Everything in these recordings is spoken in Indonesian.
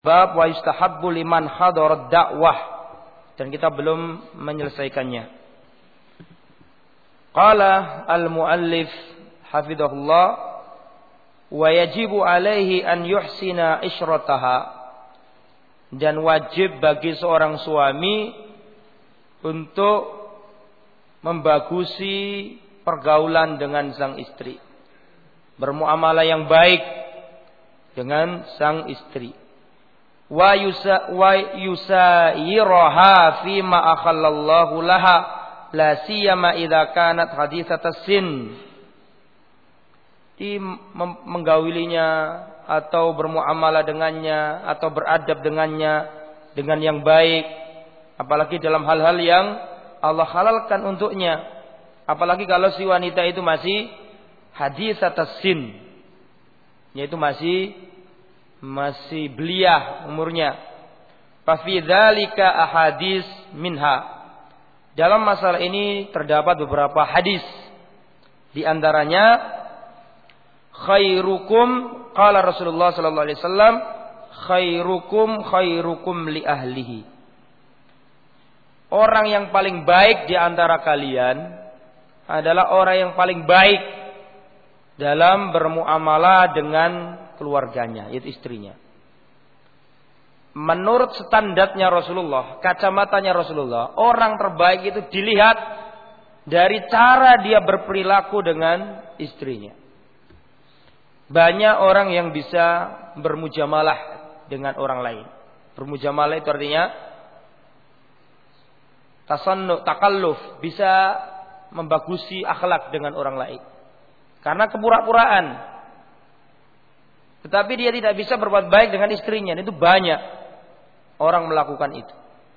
Bab wa yustahabbu liman hadarat dakwah, dan kita belum menyelesaikannya. Qala al-muallif hafizahullah wa yajibu alaihi an yuhsina isyrataha, dan wajib bagi seorang suami untuk membagusi pergaulan dengan sang istri, bermuamalah yang baik dengan sang istri. Wa yusayiraha fi ma akhallallahu laha la siyama idza kanat haditsatas sin. Menggaulinya atau bermuamalah dengannya atau beradab dengannya dengan yang baik, apalagi dalam hal-hal yang Allah halalkan untuknya, apalagi kalau si wanita itu masih haditsatas sin, yaitu masih belia umurnya. Fa fi dzalika ahadits minha. Dalam masalah ini terdapat beberapa hadis. Di antaranya khairukum, qala Rasulullah sallallahu alaihi wasallam, khairukum li ahlihi. Orang yang paling baik di antara kalian adalah orang yang paling baik dalam bermuamalah dengan keluarganya, yaitu istrinya. Menurut standarnya Rasulullah, kacamatanya Rasulullah, orang terbaik itu dilihat dari cara dia berperilaku dengan istrinya. Banyak orang yang bisa bermujamalah dengan orang lain. Bermujamalah itu artinya takalluf, bisa membagusi akhlak dengan orang lain. Karena kepura-puraan. Tetapi dia tidak bisa berbuat baik dengan istrinya. Itu banyak orang melakukan itu.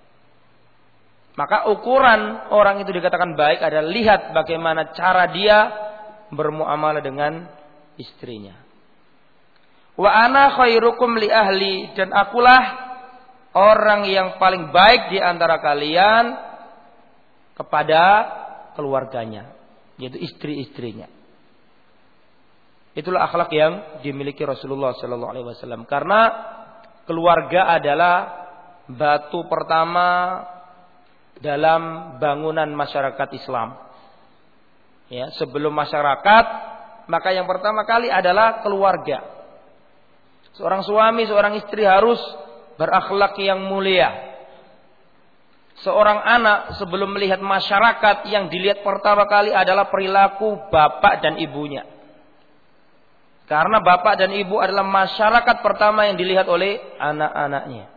Maka ukuran orang itu dikatakan baik adalah lihat bagaimana cara dia bermuamalah dengan istrinya. Wa ana khairukum li ahli, dan akulah orang yang paling baik di antara kalian kepada keluarganya, yaitu istri-istrinya. Itulah akhlak yang dimiliki Rasulullah sallallahu alaihi wasallam, karena keluarga adalah batu pertama dalam bangunan masyarakat Islam. Ya, sebelum masyarakat, maka yang pertama kali adalah keluarga. Seorang suami, seorang istri harus berakhlak yang mulia. Seorang anak sebelum melihat masyarakat, yang dilihat pertama kali adalah perilaku bapak dan ibunya. Karena bapak dan ibu adalah masyarakat pertama yang dilihat oleh anak-anaknya.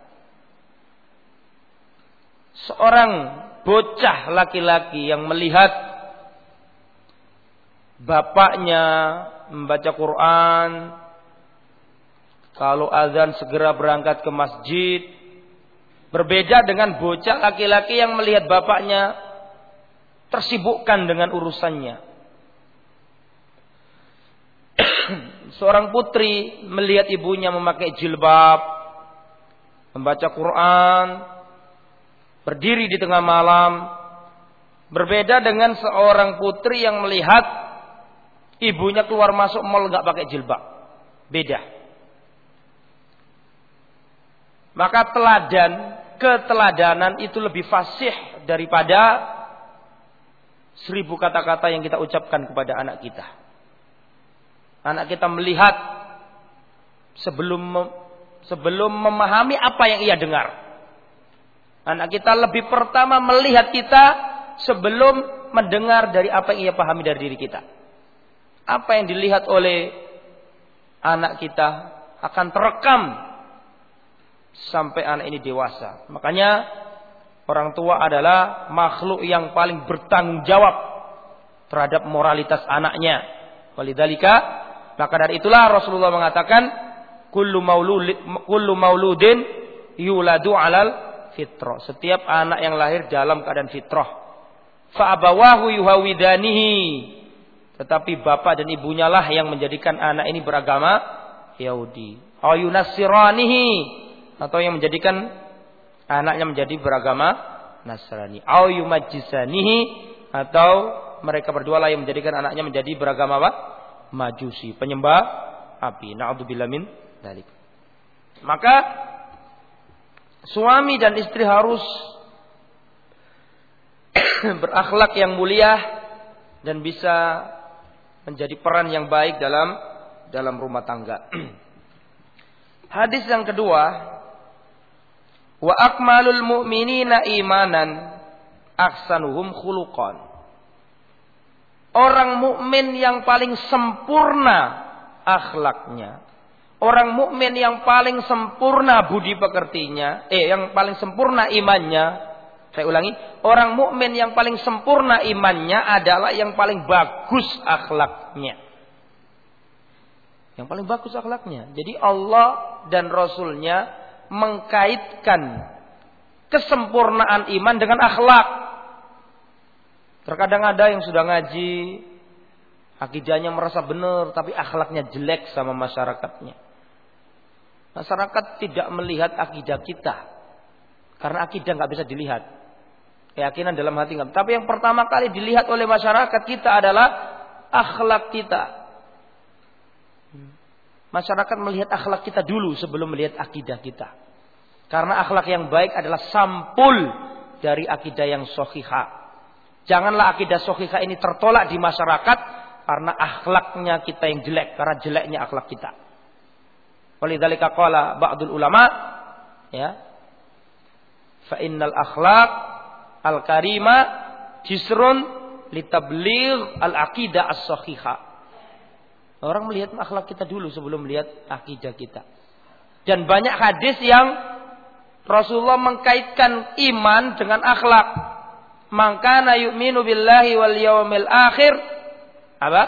Seorang bocah laki-laki yang melihat bapaknya membaca Quran, kalau azan segera berangkat ke masjid, berbeda dengan bocah laki-laki yang melihat bapaknya tersibukkan dengan urusannya. Seorang putri melihat ibunya memakai jilbab, membaca Quran, berdiri di tengah malam, berbeda dengan seorang putri yang melihat ibunya keluar masuk mal nggak pakai jilbab. Beda. Maka keteladanan itu lebih fasih daripada 1000 kata-kata yang kita ucapkan kepada anak kita. Anak kita melihat sebelum memahami apa yang ia dengar. Anak kita lebih pertama melihat kita sebelum mendengar dari apa yang ia pahami dari diri kita. Apa yang dilihat oleh anak kita akan terekam sampai anak ini dewasa. Makanya orang tua adalah makhluk yang paling bertanggung jawab terhadap moralitas anaknya. Walidzalika, maka dari itulah Rasulullah mengatakan kullu mauludin yuladu alal fitrah. Setiap anak yang lahir dalam keadaan fitrah. Fa abawahu yuhawidanihi. Tetapi bapak dan ibunya lah yang menjadikan anak ini beragama Yahudi. Aw yunassiranihi, atau yang menjadikan anaknya menjadi beragama Nasrani. Aw yumajjisanihi, atau mereka berdua lah yang menjadikan anaknya menjadi beragama apa? Majusi, penyembah api. Na'udzubillah min dzalik. Maka Suami dan istri harus berakhlak yang mulia dan bisa menjadi peran yang baik dalam rumah tangga. Hadis yang kedua, wa akmalul mu'minina imanan ahsanuhum khuluqan. Orang mukmin yang paling sempurna akhlaknya, orang mukmin yang paling sempurna budi pekertinya, yang paling sempurna imannya. Saya ulangi, orang mukmin yang paling sempurna imannya adalah yang paling bagus akhlaknya. Yang paling bagus akhlaknya. Jadi Allah dan Rasulnya mengkaitkan kesempurnaan iman dengan akhlak. Terkadang ada yang sudah ngaji, akidahnya merasa benar, tapi akhlaknya jelek sama masyarakatnya. Masyarakat tidak melihat akidah kita, karena akidah nggak bisa dilihat. Keyakinan dalam hati nggak. Tapi yang pertama kali dilihat oleh masyarakat kita adalah akhlak kita. Masyarakat melihat akhlak kita dulu sebelum melihat akidah kita. Karena akhlak yang baik adalah sampul dari akidah yang sahihah. Janganlah akidah sahihah ini tertolak di masyarakat karena akhlaknya kita yang jelek, karena jeleknya akhlak kita. Walidzalika qala ba'dul ulama, ya, fa innal akhlaq al-karima jisrun litabligh al-aqidah as-sahihah. Orang melihat akhlak kita dulu sebelum melihat akidah kita. Dan banyak hadis yang Rasulullah mengkaitkan iman dengan akhlak. Man kana yu'minu billahi wal yawmil akhir, apa?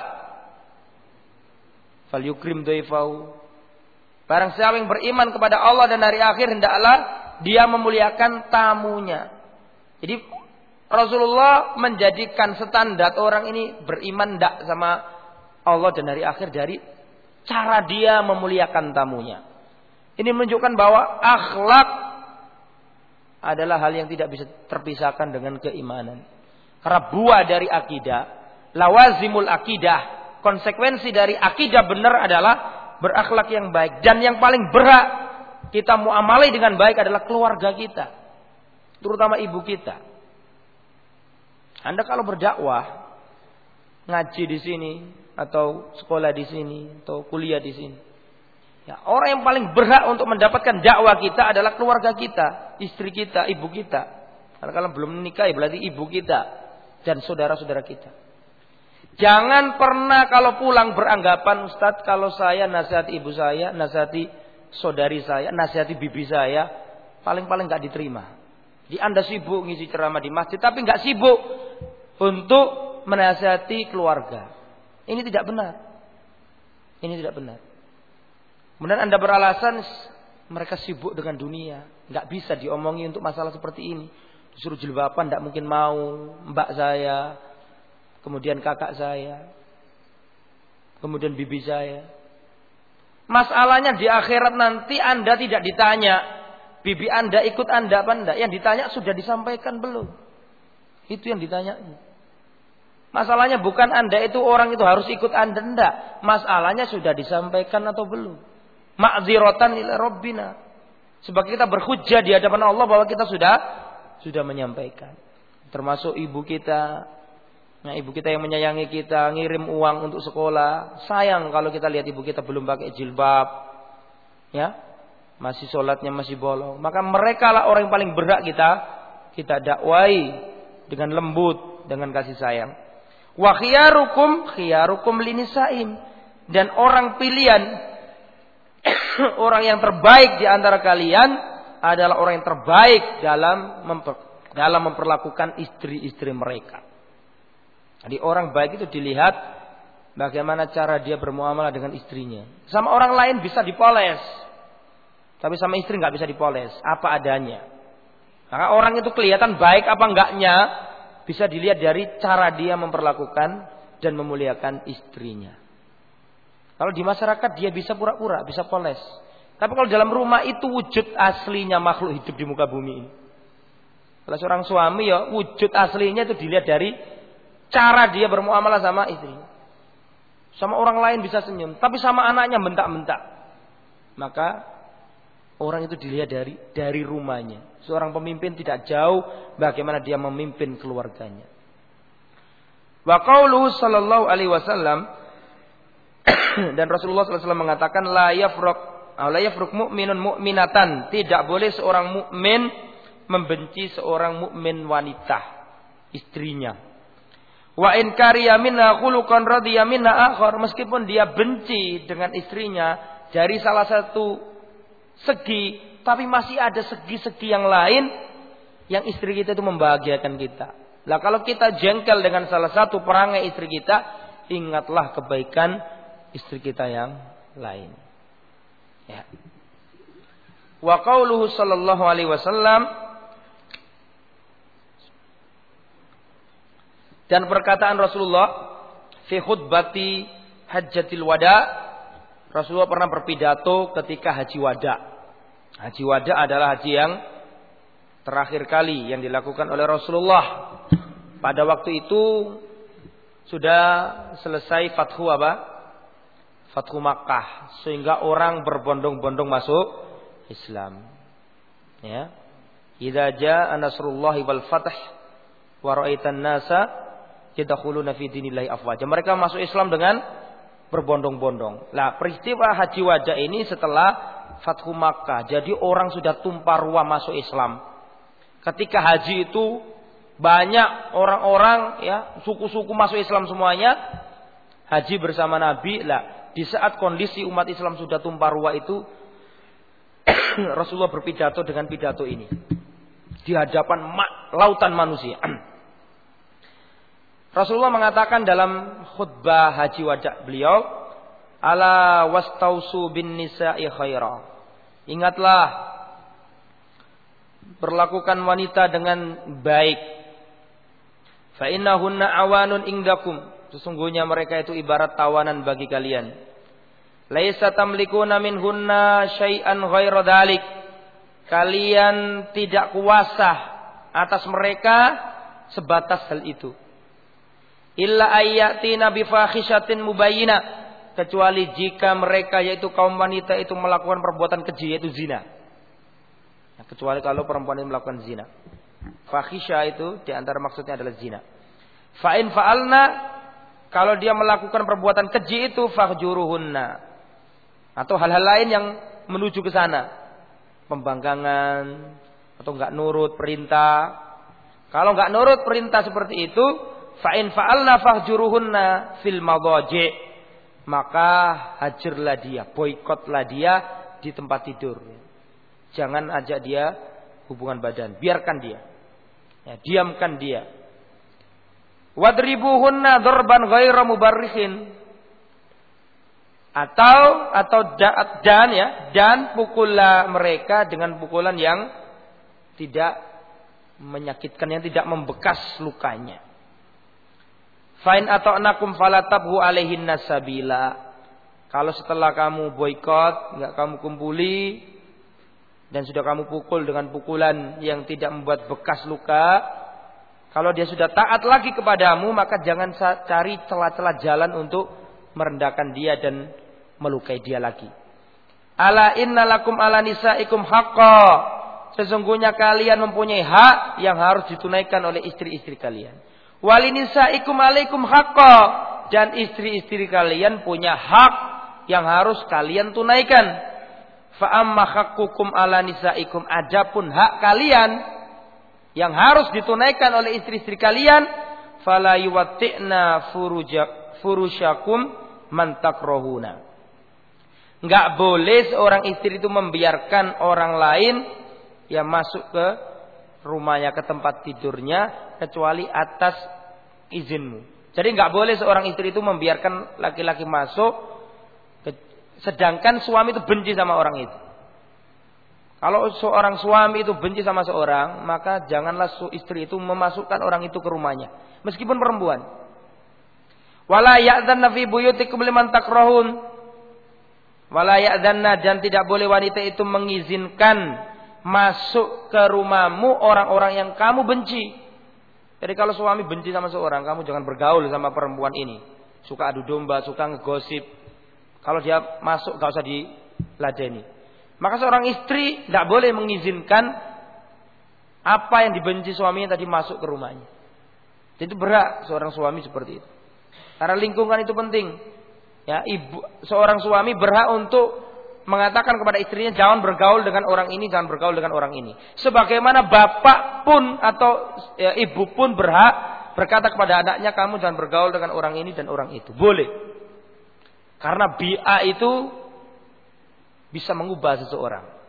Falyukrim dhaifahu. Barang siapa yang beriman kepada Allah dan hari akhir, hendaklah dia memuliakan tamunya. Jadi Rasulullah menjadikan standar orang ini beriman ndak sama Allah dan hari akhir dari cara dia memuliakan tamunya. Ini menunjukkan bahwa akhlak adalah hal yang tidak bisa terpisahkan dengan keimanan. Karena buah dari akidah, lawazimul akidah, konsekuensi dari akidah benar adalah berakhlak yang baik. Dan yang paling berhak kita muamalai dengan baik adalah keluarga kita, terutama ibu kita. Anda kalau berdakwah, ngaji di sini, atau sekolah di sini, atau kuliah di sini, ya, orang yang paling berhak untuk mendapatkan dakwah kita adalah keluarga kita, istri kita, ibu kita. Karena kalau belum menikah, berarti ibu kita dan saudara-saudara kita. Jangan pernah kalau pulang beranggapan, Ustadz, kalau saya nasihati ibu saya, nasihati saudari saya, nasihati bibi saya, paling-paling nggak diterima. Di Anda sibuk ngisi ceramah di masjid, tapi nggak sibuk untuk menasihati keluarga. Ini tidak benar. Ini tidak benar. Kemudian Anda beralasan mereka sibuk dengan dunia, nggak bisa diomongi untuk masalah seperti ini. Disuruh jilbaban nggak mungkin mau, mbak saya, kemudian kakak saya, kemudian bibi saya. Masalahnya di akhirat nanti Anda tidak ditanya, bibi Anda ikut Anda apa enggak? Yang ditanya sudah disampaikan belum? Itu yang ditanya. Masalahnya bukan Anda itu orang itu harus ikut Anda, enggak. Masalahnya sudah disampaikan atau belum. Ma'dziratan ila rabbina. Sebagai kita berhujjah di hadapan Allah bahwa kita sudah menyampaikan. Termasuk ibu kita. Nah, ibu kita yang menyayangi kita, ngirim uang untuk sekolah. Sayang kalau kita lihat ibu kita belum pakai jilbab. Ya. Masih sholatnya masih bolong. Maka mereka lah orang yang paling berhak kita dakwai dengan lembut, dengan kasih sayang. Wa khiyarukum linisaim, dan orang pilihan orang yang terbaik di antara kalian adalah orang yang terbaik dalam memperlakukan istri-istri mereka. Jadi orang baik itu dilihat bagaimana cara dia bermuamalah dengan istrinya. Sama orang lain bisa dipoles, tapi sama istri nggak bisa dipoles, apa adanya. Maka orang itu kelihatan baik apa enggaknya bisa dilihat dari cara dia memperlakukan dan memuliakan istrinya. Kalau di masyarakat dia bisa pura-pura, bisa poles. Tapi kalau dalam rumah itu wujud aslinya makhluk hidup di muka bumi ini. Kalau seorang suami ya wujud aslinya itu dilihat dari cara dia bermuamalah sama istrinya. Sama orang lain bisa senyum, tapi sama anaknya bentak-bentak. Maka Orang itu dilihat dari rumahnya. Seorang pemimpin tidak jauh bagaimana dia memimpin keluarganya. Wa qauluhu sallallahu alaihi wasallam, dan Rasulullah sallallahu alaihi wasallam mengatakan la yafruq mu'minun mu'minatan, tidak boleh seorang mukmin membenci seorang mukmin wanita, istrinya. Wa in kariya minha khuluqan radiya minha akhar, meskipun dia benci dengan istrinya dari salah satu segi, tapi masih ada segi-segi yang lain yang istri kita itu membahagiakan kita. Lah kalau kita jengkel dengan salah satu perangai istri kita, ingatlah kebaikan istri kita yang lain. Ya. Wa qauluhu sallallahu alaihi wasallam, dan perkataan Rasulullah fi khutbati hajjatil wada, Rasulullah pernah berpidato ketika haji wada. Haji wada adalah haji yang terakhir kali yang dilakukan oleh Rasulullah. Pada waktu itu sudah selesai Fathu Fathu Makkah, sehingga orang berbondong-bondong masuk Islam. Ya. Idza jaa nasrullahi wal fath wa ra'aitan nasa yadkhuluna fi dinillahi afwaja. Mereka masuk Islam dengan berbondong-bondong. Nah, peristiwa haji wada ini setelah Fathu Makkah. Jadi orang sudah tumpah ruah masuk Islam. Ketika haji itu banyak orang-orang, ya, suku-suku masuk Islam semuanya. Haji bersama Nabi. Lah, di saat kondisi umat Islam sudah tumpah ruah itu, Rasulullah berpidato dengan pidato ini di hadapan lautan manusia. Rasulullah mengatakan dalam khutbah haji wada beliau, ala wastausu bin nisa'i khaira. Ingatlah, perlakukan wanita dengan baik. Fa innahunna awanun indakum, sesungguhnya mereka itu ibarat tawanan bagi kalian. Laisa tamlikuna minhunna syai'an ghaira dzalik. Kalian tidak kuasa atas mereka sebatas hal itu. Illa ayyatina bi fahishatin mubayyinah, kecuali jika mereka yaitu kaum wanita itu melakukan perbuatan keji, yaitu zina. Ya, kecuali kalau perempuan ini melakukan zina. Fahisha itu di antara maksudnya adalah zina. Fa in fa'alna, kalau dia melakukan perbuatan keji itu fahjuruhunna, atau hal-hal lain yang menuju ke sana, pembangkangan atau enggak nurut perintah. Kalau enggak nurut perintah seperti itu, fa in fa'alna fahjuruhunna fil madaji', maka hajarlah dia, boikotlah dia di tempat tidur. Jangan ajak dia hubungan badan, biarkan dia. Ya, diamkan dia. Wadribuhunna darban ghaira mubarrihin. Dan pukullah mereka dengan pukulan yang tidak menyakitkan, yang tidak membekas lukanya. Fa'in ata'nakum falatabhu alaihin nasabila. Kalau setelah kamu boikot, enggak kamu kumpuli, dan sudah kamu pukul dengan pukulan yang tidak membuat bekas luka, kalau dia sudah taat lagi kepadamu, maka jangan cari celah-celah jalan untuk merendahkan dia dan melukai dia lagi. Ala innalakum ala nisaikum haqqa. Sesungguhnya kalian mempunyai hak yang harus ditunaikan oleh istri-istri kalian. Walinisaikum alaikum haqqa, dan istri-istri kalian punya hak yang harus kalian tunaikan. Fa amma haqqukum ala nisaikum, adapun hak kalian yang harus ditunaikan oleh istri-istri kalian, fala yuwatti'na furusyakum man takrahuna. Enggak boleh seorang istri itu membiarkan orang lain yang masuk ke rumahnya, ke tempat tidurnya, kecuali atas izinmu. Jadi enggak boleh seorang istri itu membiarkan laki-laki masuk, sedangkan suami itu benci sama orang itu. Kalau seorang suami itu benci sama seorang, maka janganlah istri itu memasukkan orang itu ke rumahnya, meskipun perempuan. Wala ya'dhanna fi buyutikum liman takrahun. Wala ya'dhanna, dan tidak boleh wanita itu mengizinkan masuk ke rumahmu orang-orang yang kamu benci. Jadi kalau suami benci sama seorang, kamu jangan bergaul sama perempuan ini. Suka adu domba, suka ngegosip. Kalau dia masuk, gak usah diladeni. Maka seorang istri tidak boleh mengizinkan apa yang dibenci suaminya tadi masuk ke rumahnya. Itu berhak seorang suami seperti itu. Karena lingkungan itu penting. Ya, seorang suami berhak untuk mengatakan kepada istrinya jangan bergaul dengan orang ini, jangan bergaul dengan orang ini. Sebagaimana bapak pun atau ibu pun berhak berkata kepada anaknya kamu jangan bergaul dengan orang ini dan orang itu. Boleh. Karena bi'a itu bisa mengubah seseorang.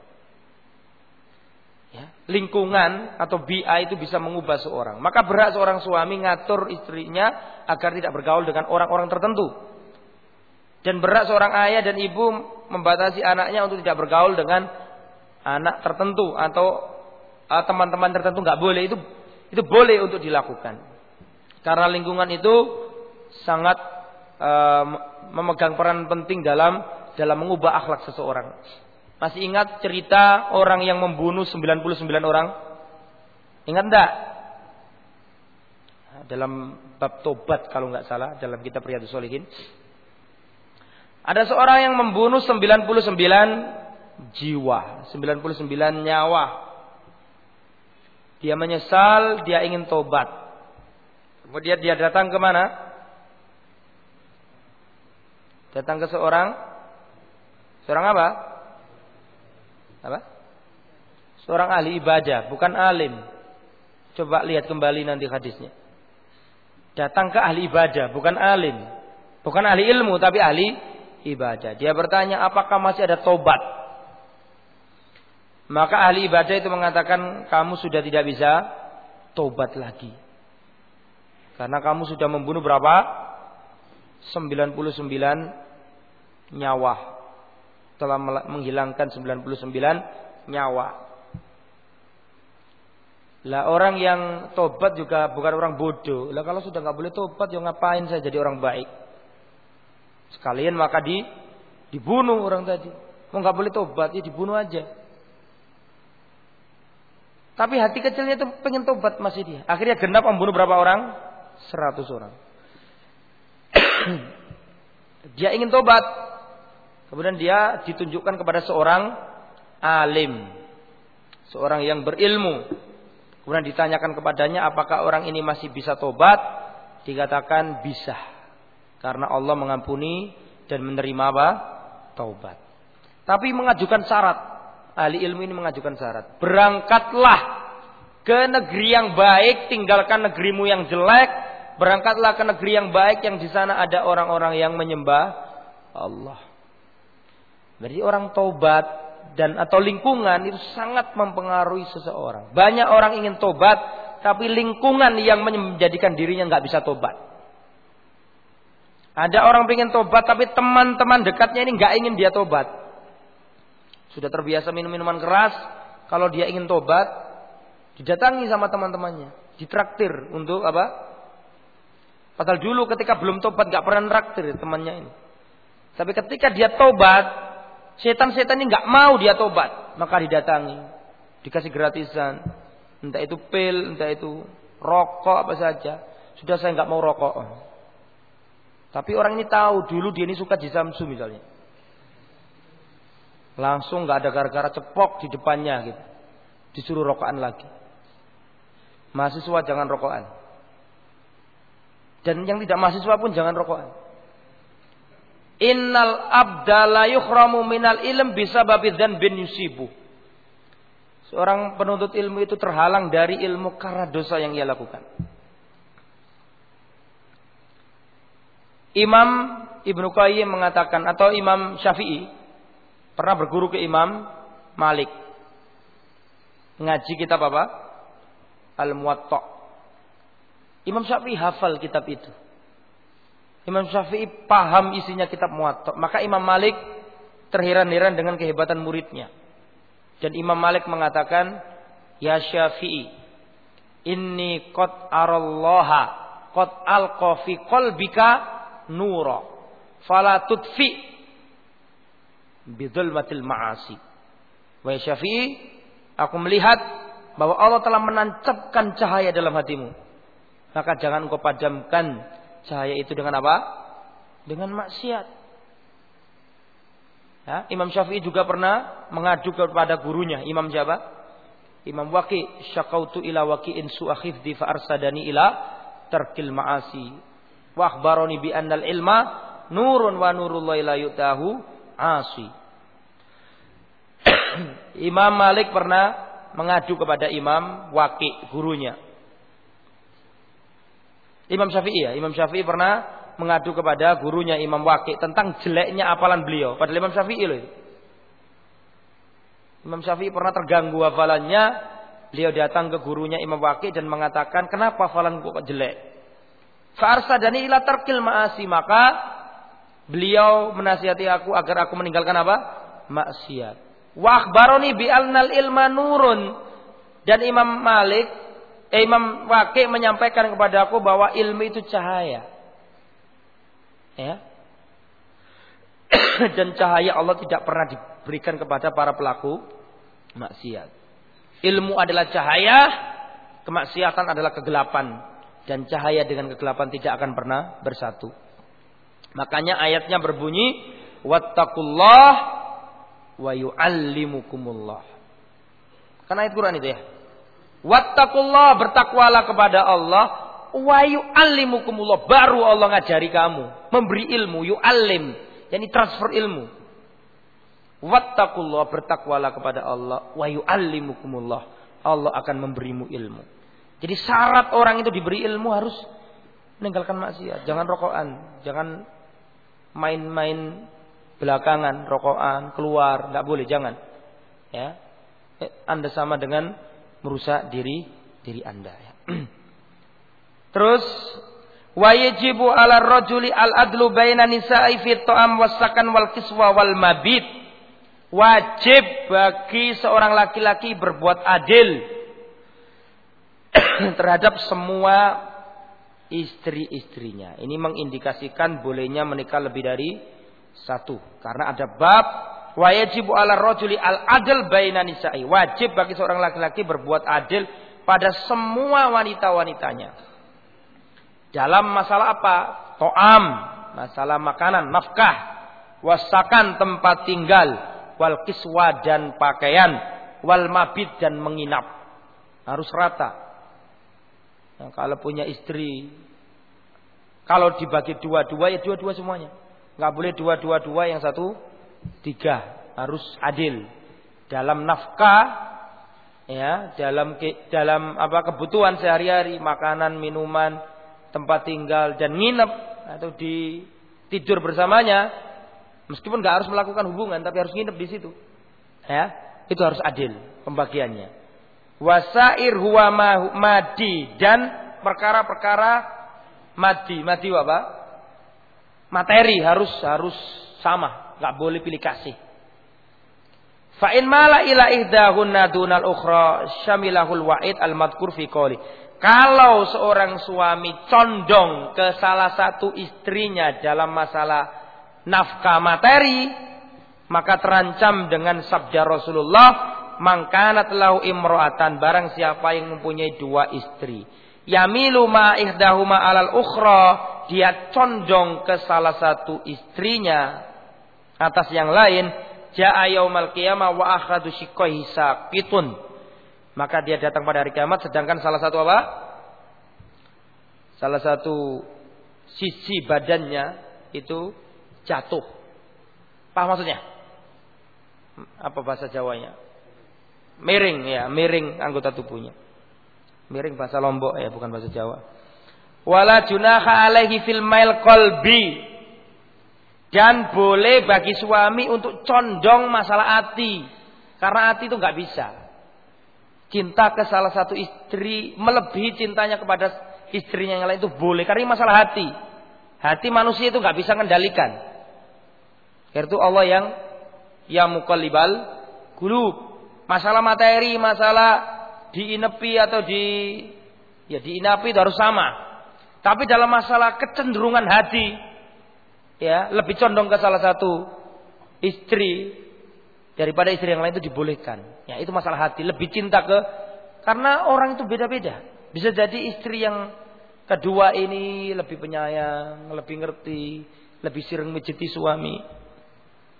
Ya, lingkungan atau bi'a itu bisa mengubah seorang. Maka berhak seorang suami ngatur istrinya agar tidak bergaul dengan orang-orang tertentu. Dan berhak seorang ayah dan ibu membatasi anaknya untuk tidak bergaul dengan anak tertentu atau teman-teman tertentu. Nggak boleh, itu boleh untuk dilakukan. Karena lingkungan itu sangat memegang peran penting dalam mengubah akhlak seseorang. Masih ingat cerita orang yang membunuh 99 orang? Ingat enggak? Dalam bab tobat kalau enggak salah, dalam kitab Riyadhus Shalihin. Ada seorang yang membunuh 99 jiwa, 99 nyawa. Dia menyesal, dia ingin tobat. Kemudian dia datang ke mana? Datang ke seorang apa? Apa? Seorang ahli ibadah, bukan alim. Coba lihat kembali nanti hadisnya. Datang ke ahli ibadah, bukan alim. Bukan ahli ilmu, tapi ahli ibadah. Dia bertanya, apakah masih ada tobat? Maka ahli ibadah itu mengatakan, kamu sudah tidak bisa tobat lagi. Karena kamu sudah membunuh berapa? 99 nyawa. Telah menghilangkan 99 nyawa. Lah orang yang tobat juga bukan orang bodoh. Lah kalau sudah nggak boleh tobat, ya ngapain saya jadi orang baik? Sekalian maka dibunuh orang tadi. Mau nggak boleh tobat, ya dibunuh aja. Tapi hati kecilnya itu pengen tobat masih dia. Akhirnya genap membunuh berapa orang? 100 orang. Dia ingin tobat. Kemudian dia ditunjukkan kepada seorang alim. Seorang yang berilmu. Kemudian ditanyakan kepadanya apakah orang ini masih bisa tobat. Dikatakan bisa. Karena Allah mengampuni dan menerima apa? Taubat. Tapi mengajukan syarat. Ahli ilmu ini mengajukan syarat. Berangkatlah ke negeri yang baik. Tinggalkan negerimu yang jelek. Berangkatlah ke negeri yang baik yang di sana ada orang-orang yang menyembah Allah. Jadi orang taubat dan atau lingkungan itu sangat mempengaruhi seseorang. Banyak orang ingin tobat, tapi lingkungan yang menjadikan dirinya nggak bisa tobat. Ada orang ingin tobat, tapi teman-teman dekatnya ini nggak ingin dia tobat. Sudah terbiasa minum minuman keras, kalau dia ingin tobat, didatangi sama teman-temannya, ditraktir untuk apa? Padahal dulu ketika belum tobat nggak pernah traktir temannya ini. Tapi ketika dia tobat, setan-setan ini nggak mau dia tobat, maka didatangi, dikasih gratisan, entah itu pil, entah itu rokok apa saja. Sudah saya nggak mau rokok. Tapi orang ini tahu dulu dia ini suka jisamsu misalnya, langsung nggak ada gara-gara cepok di depannya gitu, disuruh rokokan lagi. Mahasiswa jangan rokokan, dan yang tidak mahasiswa pun jangan rokokan. Innal abda la yukhramu minal ilm bisababi dzanbin yusibu. Seorang penuntut ilmu itu terhalang dari ilmu karena dosa yang ia lakukan. Imam Ibnu Qayyim mengatakan atau Imam Syafi'i pernah berguru ke Imam Malik. Ngaji kitab apa? Al-Muwatta. Imam Syafi'i hafal kitab itu. Imam Syafi'i paham isinya kitab Muwatta. Maka Imam Malik terheran-heran dengan kehebatan muridnya. Dan Imam Malik mengatakan, ya Syafi'i, inni qad arallaha qad alqa fi qalbika nura fala tudfi bidzulmatil ma'asi. Wahai Syafi'i, aku melihat bahwa Allah telah menancapkan cahaya dalam hatimu. Maka jangan engkau padamkan cahaya itu dengan apa? Dengan maksiat. Ya, Imam Syafi'i juga pernah mengadu kepada gurunya. Imam siapa? Imam Waqi'. Syakautu ila Waqi'in su'a khifdi fa arsadani ila tarkil ma'asi. Wa akhbarani bi annal ilma nurun wa nurullahi la yutahu asi. Imam Malik pernah mengadu kepada Imam Waqi', gurunya. Imam Syafi'i ya, Imam Syafi'i pernah mengadu kepada gurunya Imam Waqi' tentang jeleknya hafalan beliau. Padahal Imam Syafi'i loh. Imam Syafi'i pernah terganggu hafalannya. Beliau datang ke gurunya Imam Waqi' dan mengatakan, kenapa hafalanku kok jelek? Fa'arsadani ila tarkil ma'asi. Maka beliau menasihati aku agar aku meninggalkan apa? Maksiat. Wa akhbaroni bi'alnal ilma nurun. Dan Imam Waqi' menyampaikan kepada aku bahwa ilmu itu cahaya. Ya. Dan cahaya Allah tidak pernah diberikan kepada para pelaku maksiat. Ilmu adalah cahaya, kemaksiatan adalah kegelapan, dan cahaya dengan kegelapan tidak akan pernah bersatu. Makanya ayatnya berbunyi, wattaqullah wa yu'allimukumullah. Kan ayat Quran itu ya. Wattaqullah, bertakwalah kepada Allah. Wa yu'allimukumullah, baru Allah ngajari kamu, memberi ilmu, yu'allim, yakni transfer ilmu. Wattaqullah, bertakwalah kepada Allah, wa yu'allimukumullah, Allah akan memberimu ilmu. Jadi syarat orang itu diberi ilmu harus meninggalkan maksiat, jangan rokokan, jangan main-main belakangan, rokokan, keluar, enggak boleh, jangan. Ya. Anda sama dengan merusak diri Anda ya. Terus wa yajibu 'ala ar-rajuli al-adlu baina nisa'i fi ta'am was-sakan wal kiswa wal mabit. Wajib bagi seorang laki-laki berbuat adil terhadap semua istri-istrinya. Ini mengindikasikan bolehnya menikah lebih dari satu. Karena ada bab wa yajibu 'ala ar-rajuli al-adl baina nisa'i. Wajib bagi seorang laki-laki berbuat adil pada semua wanita-wanitanya. Dalam masalah apa? To'am, masalah makanan, nafkah, wasakan tempat tinggal, wal kiswa dan pakaian, wal mabit dan menginap. Harus rata. Nah, kalau punya istri, kalau dibagi dua-dua ya dua-dua semuanya. Nggak boleh dua-dua yang satu tiga. Harus adil. Dalam nafkah, ya, dalam apa kebutuhan sehari-hari, makanan, minuman, tempat tinggal dan nginep atau di tidur bersamanya, meskipun nggak harus melakukan hubungan tapi harus nginep di situ, ya, itu harus adil pembagiannya. Wasair huwa madi, dan perkara-perkara madi apa? Materi harus sama, nggak boleh pilih kasih. Fa in mala ila ihdahunna dunal ukhra syamilahul wa'id al-madhkur fi qouli. Kalau seorang suami condong ke salah satu istrinya dalam masalah nafkah materi, maka terancam dengan sabda Rasulullah, mangkanat lahu imro'atan, barang siapa yang mempunyai dua istri, yamilu ma ihdahuma alal ukhra, dia condong ke salah satu istrinya atas yang lain, ja'a yaumal qiyamah wa akhadu shiqqaihi saqitun, maka dia datang pada hari kiamat sedangkan salah satu apa? Salah satu sisi badannya itu jatuh. Paham maksudnya? Apa bahasa Jawanya? Miring ya, miring anggota tubuhnya. Miring bahasa Lombok ya, bukan bahasa Jawa. Wala junaha alaihi fil mail qalbi. Dan boleh bagi suami untuk condong masalah hati. Karena hati itu enggak bisa. Cinta ke salah satu istri melebihi cintanya kepada istrinya yang lain itu boleh, karena ini masalah hati. Hati manusia itu nggak bisa mengendalikan. Karena itu Allah yang muqallibal qulub. Masalah materi, masalah diinepi atau diinapi itu harus sama. Tapi dalam masalah kecenderungan hati, ya lebih condong ke salah satu istri daripada istri yang lain itu dibolehkan. Ya, itu masalah hati, lebih cinta karena orang itu beda-beda. Bisa jadi istri yang kedua ini lebih penyayang, lebih ngerti, lebih sering menjadi suami.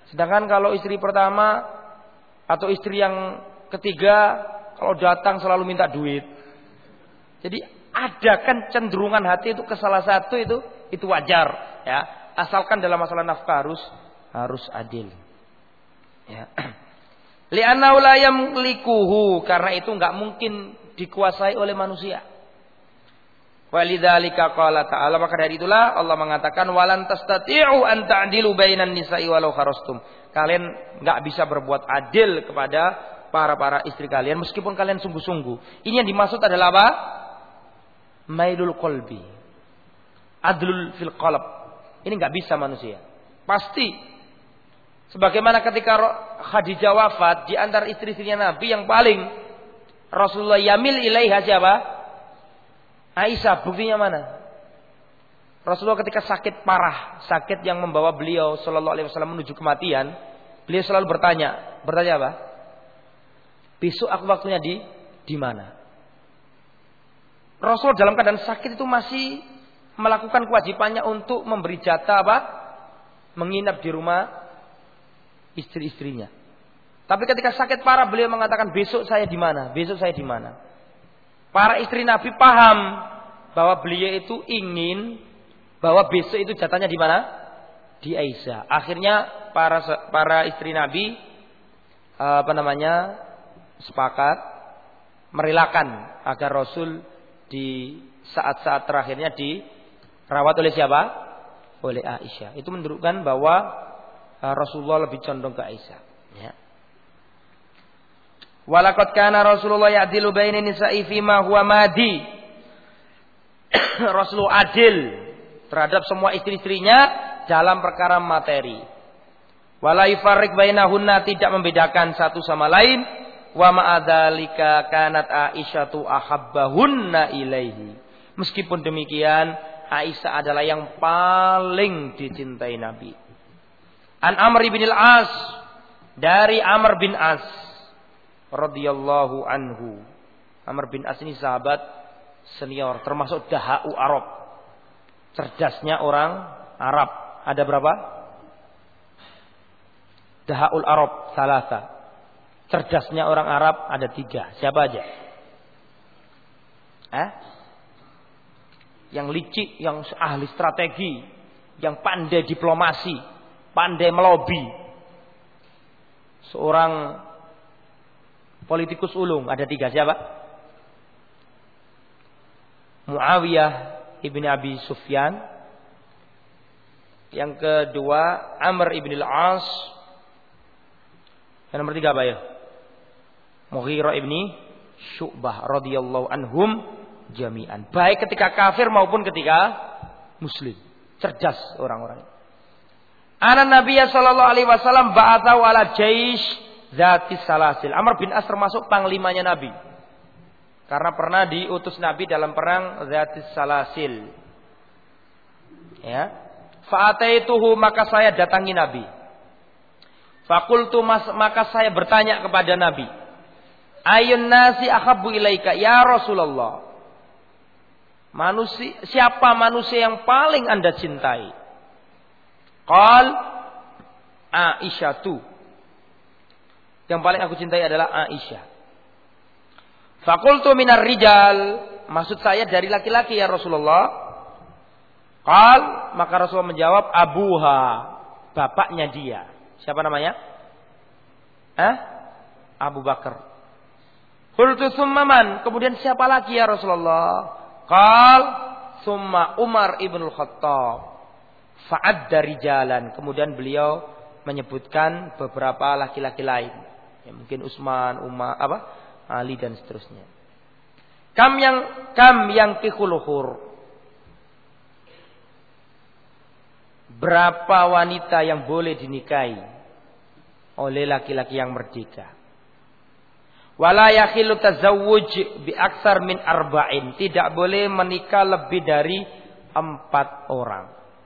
Sedangkan kalau istri pertama atau istri yang ketiga, kalau datang selalu minta duit. Jadi ada kan cenderungan hati itu ke salah satu itu wajar, ya. Asalkan dalam masalah nafkah harus adil. Ya. Li'annahu la yamlikuhu, karena itu enggak mungkin dikuasai oleh manusia. Walidzalika qala ta'ala, maka dari itulah Allah mengatakan walan tastati'u an ta'dilu bainan nisa'i walau kharastum. Kalian enggak bisa berbuat adil kepada para istri kalian meskipun kalian sungguh-sungguh. Ini yang dimaksud adalah apa? Mailul qalbi. Adlul fil qalb. Ini enggak bisa manusia. Pasti. Sebagaimana ketika Khadijah wafat, di antara istri-istrinya Nabi yang paling Rasulullah yamil ilaiha siapa? Aisyah. Buktinya mana? Rasulullah ketika sakit parah, sakit yang membawa beliau sallallahu alaihi wasallam menuju kematian, beliau selalu bertanya apa? Besok aku waktunya di mana? Rasul dalam keadaan sakit itu masih melakukan kewajibannya untuk memberi jatah apa? Menginap di rumah istri-istrinya. Tapi ketika sakit parah beliau mengatakan besok saya di mana? Besok saya di mana? Para istri Nabi paham bahwa beliau itu ingin bahwa besok itu jatahnya di mana? Di Aisyah. Akhirnya para istri Nabi sepakat merelakan agar Rasul di saat-saat terakhirnya dirawat oleh siapa? Oleh Aisyah. Itu menunjukkan bahwa Rasulullah lebih condong ke Aisyah. Ya. Walaqad kana Rasulullah ya'dilu baina nisa'i fima huwa madi. Rasulullah adil terhadap semua istri-istrinya dalam perkara materi. Wala yufarriq bainahunna, tidak membedakan satu sama lain. Wa ma'adzalika kanat Aisyatu ahabbahunna ilaihi. Meskipun demikian, Aisyah adalah yang paling dicintai Nabi. An Amr bin al-As, dari Amr bin As radhiyallahu anhu. Amr bin As ini sahabat senior, termasuk dahau Arab. Cerdasnya orang Arab. Ada berapa? Dahaul Arab salasa. Cerdasnya orang Arab ada 3. Siapa aja? Yang licik, yang ahli strategi, yang pandai diplomasi, pandai melobi. Seorang politikus ulung ada 3. Siapa? Muawiyah ibn Abi Sufyan. Yang kedua Amr ibn al-As. Yang nomor 3 apa ya? Mughirah ibn Syu'bah radhiyallahu anhum jami'an. Baik ketika kafir maupun ketika muslim. Cerdas orang-orang. Anak Nabi sallallahu alaihi wasallam ba'atau ala jaish zatis salasil. Amr bin As termasuk panglimanya Nabi. Karena pernah diutus Nabi dalam perang zatis salasil. Ya. Fa'ataituhu, maka saya datangi Nabi. Fakultu, maka saya bertanya kepada Nabi. Ayun nasi ahabbu ilaika ya Rasulullah. Siapa manusia yang paling Anda cintai? Qal Aisyah tu. Yang paling aku cintai adalah Aisyah. Fakultu minar rijal. Maksud saya dari laki-laki ya Rasulullah. Qal, maka Rasulullah menjawab abuha, bapaknya dia. Siapa namanya? Abu Bakar. Qultu summa man? Kemudian siapa lagi ya Rasulullah? Qal summa Umar ibn al-Khattab. Fa'adda rijalan. Kemudian beliau menyebutkan beberapa laki-laki lain. Ya, mungkin Utsman, Ali dan seterusnya. Kam yang kikuluhur. Berapa wanita yang boleh dinikahi oleh laki-laki yang merdeka? Wala yakhilu tazawwuj bi aksar min arba'in. Tidak boleh menikah lebih dari 4 orang.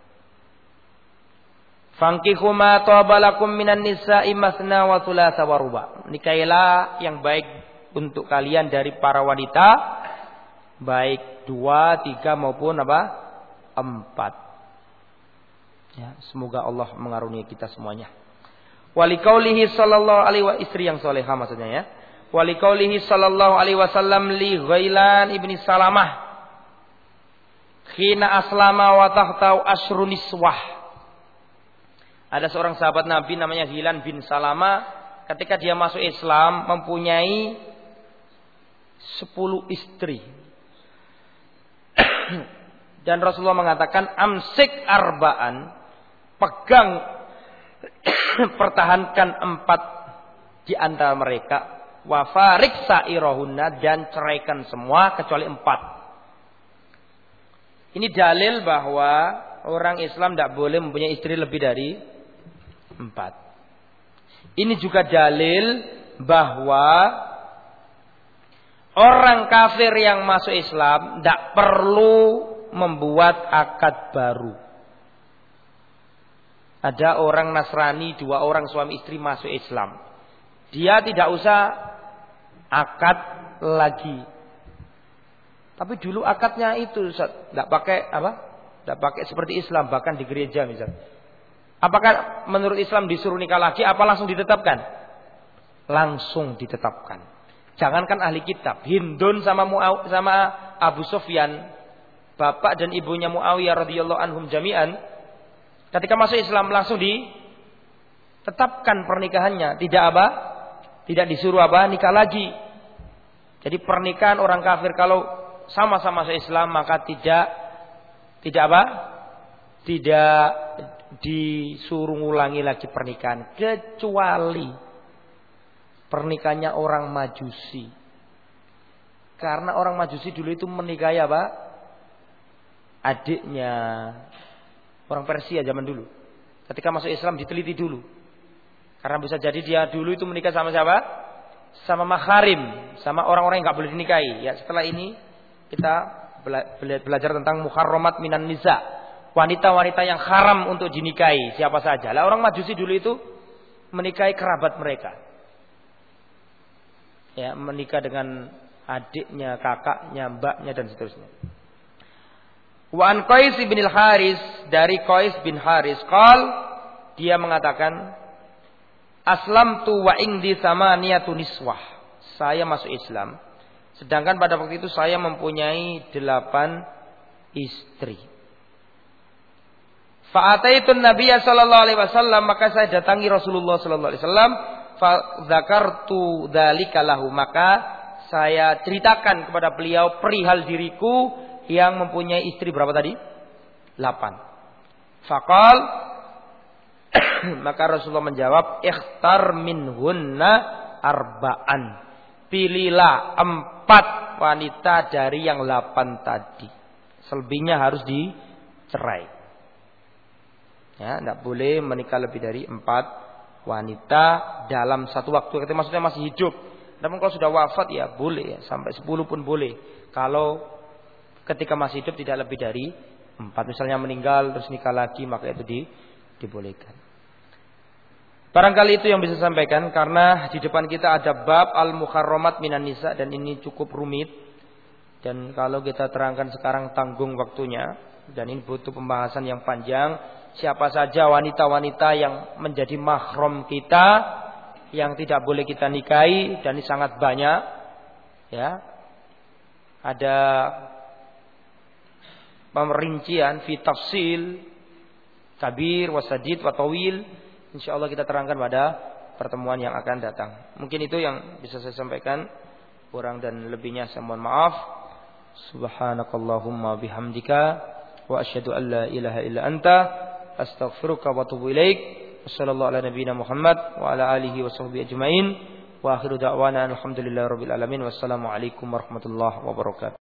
Fankihu ma tabalakum minan nisa'i masna wa thulatha wa ruba. Nikahilah yang baik untuk kalian dari para wanita, baik 2, 3 maupun 4. Ya, semoga Allah mengaruniai kita semuanya. Walikaulihi sallallahu alaihi wa istri yang solehah maksudnya ya. Walikaulihi sallallahu alaihi wasallam li Ghailan ibni Salamah khina aslama wa tahtau asruniswah. Ada seorang sahabat Nabi namanya Ghailan bin Salamah, ketika dia masuk Islam mempunyai 10 istri. Dan Rasulullah mengatakan amsik arba'an, pegang pertahankan 4 di antara mereka, wa farik sairahunna, dan ceraikan semua kecuali 4. Ini dalil bahwa orang Islam tidak boleh mempunyai istri lebih dari 4. Ini juga dalil bahwa orang kafir yang masuk Islam tidak perlu membuat akad baru. Ada orang Nasrani, 2 orang suami istri masuk Islam. Dia tidak usah akad lagi. Tapi dulu akadnya itu tidak pakai apa? Tidak pakai seperti Islam, bahkan di gereja misalnya. Apakah menurut Islam disuruh nikah lagi? Apa langsung ditetapkan? Langsung ditetapkan. Jangankan ahli kitab, Hindun sama Abu Sufyan, bapak dan ibunya Muawiyah radhiyallahu anhum jami'an, ketika masuk Islam langsung ditetapkan pernikahannya, tidak apa? Tidak disuruh apa? Nikah lagi. Jadi pernikahan orang kafir kalau sama-sama masuk Islam maka tidak apa? Tidak disuruh ulangi lagi pernikahan, kecuali pernikahannya orang Majusi. Karena orang Majusi dulu itu menikahi apa? Adiknya orang Persia zaman dulu. Ketika masuk Islam diteliti dulu. Karena bisa jadi dia dulu itu menikah sama siapa? Sama mahrim, sama orang-orang yang enggak boleh dinikahi. Ya, setelah ini kita belajar tentang muharramat minan nisa. Wanita-wanita yang haram untuk dinikahi, siapa saja. Lah orang Majusi dulu itu menikahi kerabat mereka. Ya, menikah dengan adiknya, kakaknya, mbaknya dan seterusnya. Wa an Qais bin al-Haris, dari Qais bin Haris dia mengatakan, aslamtu wa indi samaniyatu niswah. Saya masuk Islam, sedangkan pada waktu itu saya mempunyai 8 istri. Fa'ataitun Nabiyya sallallahu alaihi wasallam, maka saya datangi Rasulullah sallallahu alaihi wasallam, fa dzakartu dzalika lahu, maka saya ceritakan kepada beliau perihal diriku yang mempunyai istri berapa tadi? 8. Faqal maka Rasulullah menjawab, ikhtar minhunna arba'an. Pilihlah 4 wanita dari yang 8 tadi. Selebihnya harus dicerai. Ya, tidak boleh menikah lebih dari 4 wanita dalam satu waktu. Ketika maksudnya masih hidup. Namun kalau sudah wafat ya boleh, ya. Sampai 10 pun boleh. Kalau ketika masih hidup tidak lebih dari 4. Misalnya meninggal terus nikah lagi, maka itu dibolehkan. Barangkali itu yang bisa saya sampaikan, karena di depan kita ada bab al-muharramat minan nisa, dan ini cukup rumit. Dan kalau kita terangkan sekarang tanggung waktunya, dan ini butuh pembahasan yang panjang. Siapa saja wanita-wanita yang menjadi mahram kita, yang tidak boleh kita nikahi, dan ini sangat banyak. Ya, ada pemerincian fi tafsil kabir wasadid watawil. InsyaAllah kita terangkan pada pertemuan yang akan datang. Mungkin itu yang bisa saya sampaikan. Kurang dan lebihnya saya mohon maaf. Subhanakallahumma bihamdika wa asyhadu an la ilaha illa anta astaghfiruka wa atubu ilaik. Wassallallahu ala nabiyyina Muhammad wa ala alihi wa sahbihi ajmain. Wa akhiru da'wana alhamdulillahirabbil alamin. Wassalamu alaikum warahmatullahi wabarakatuh.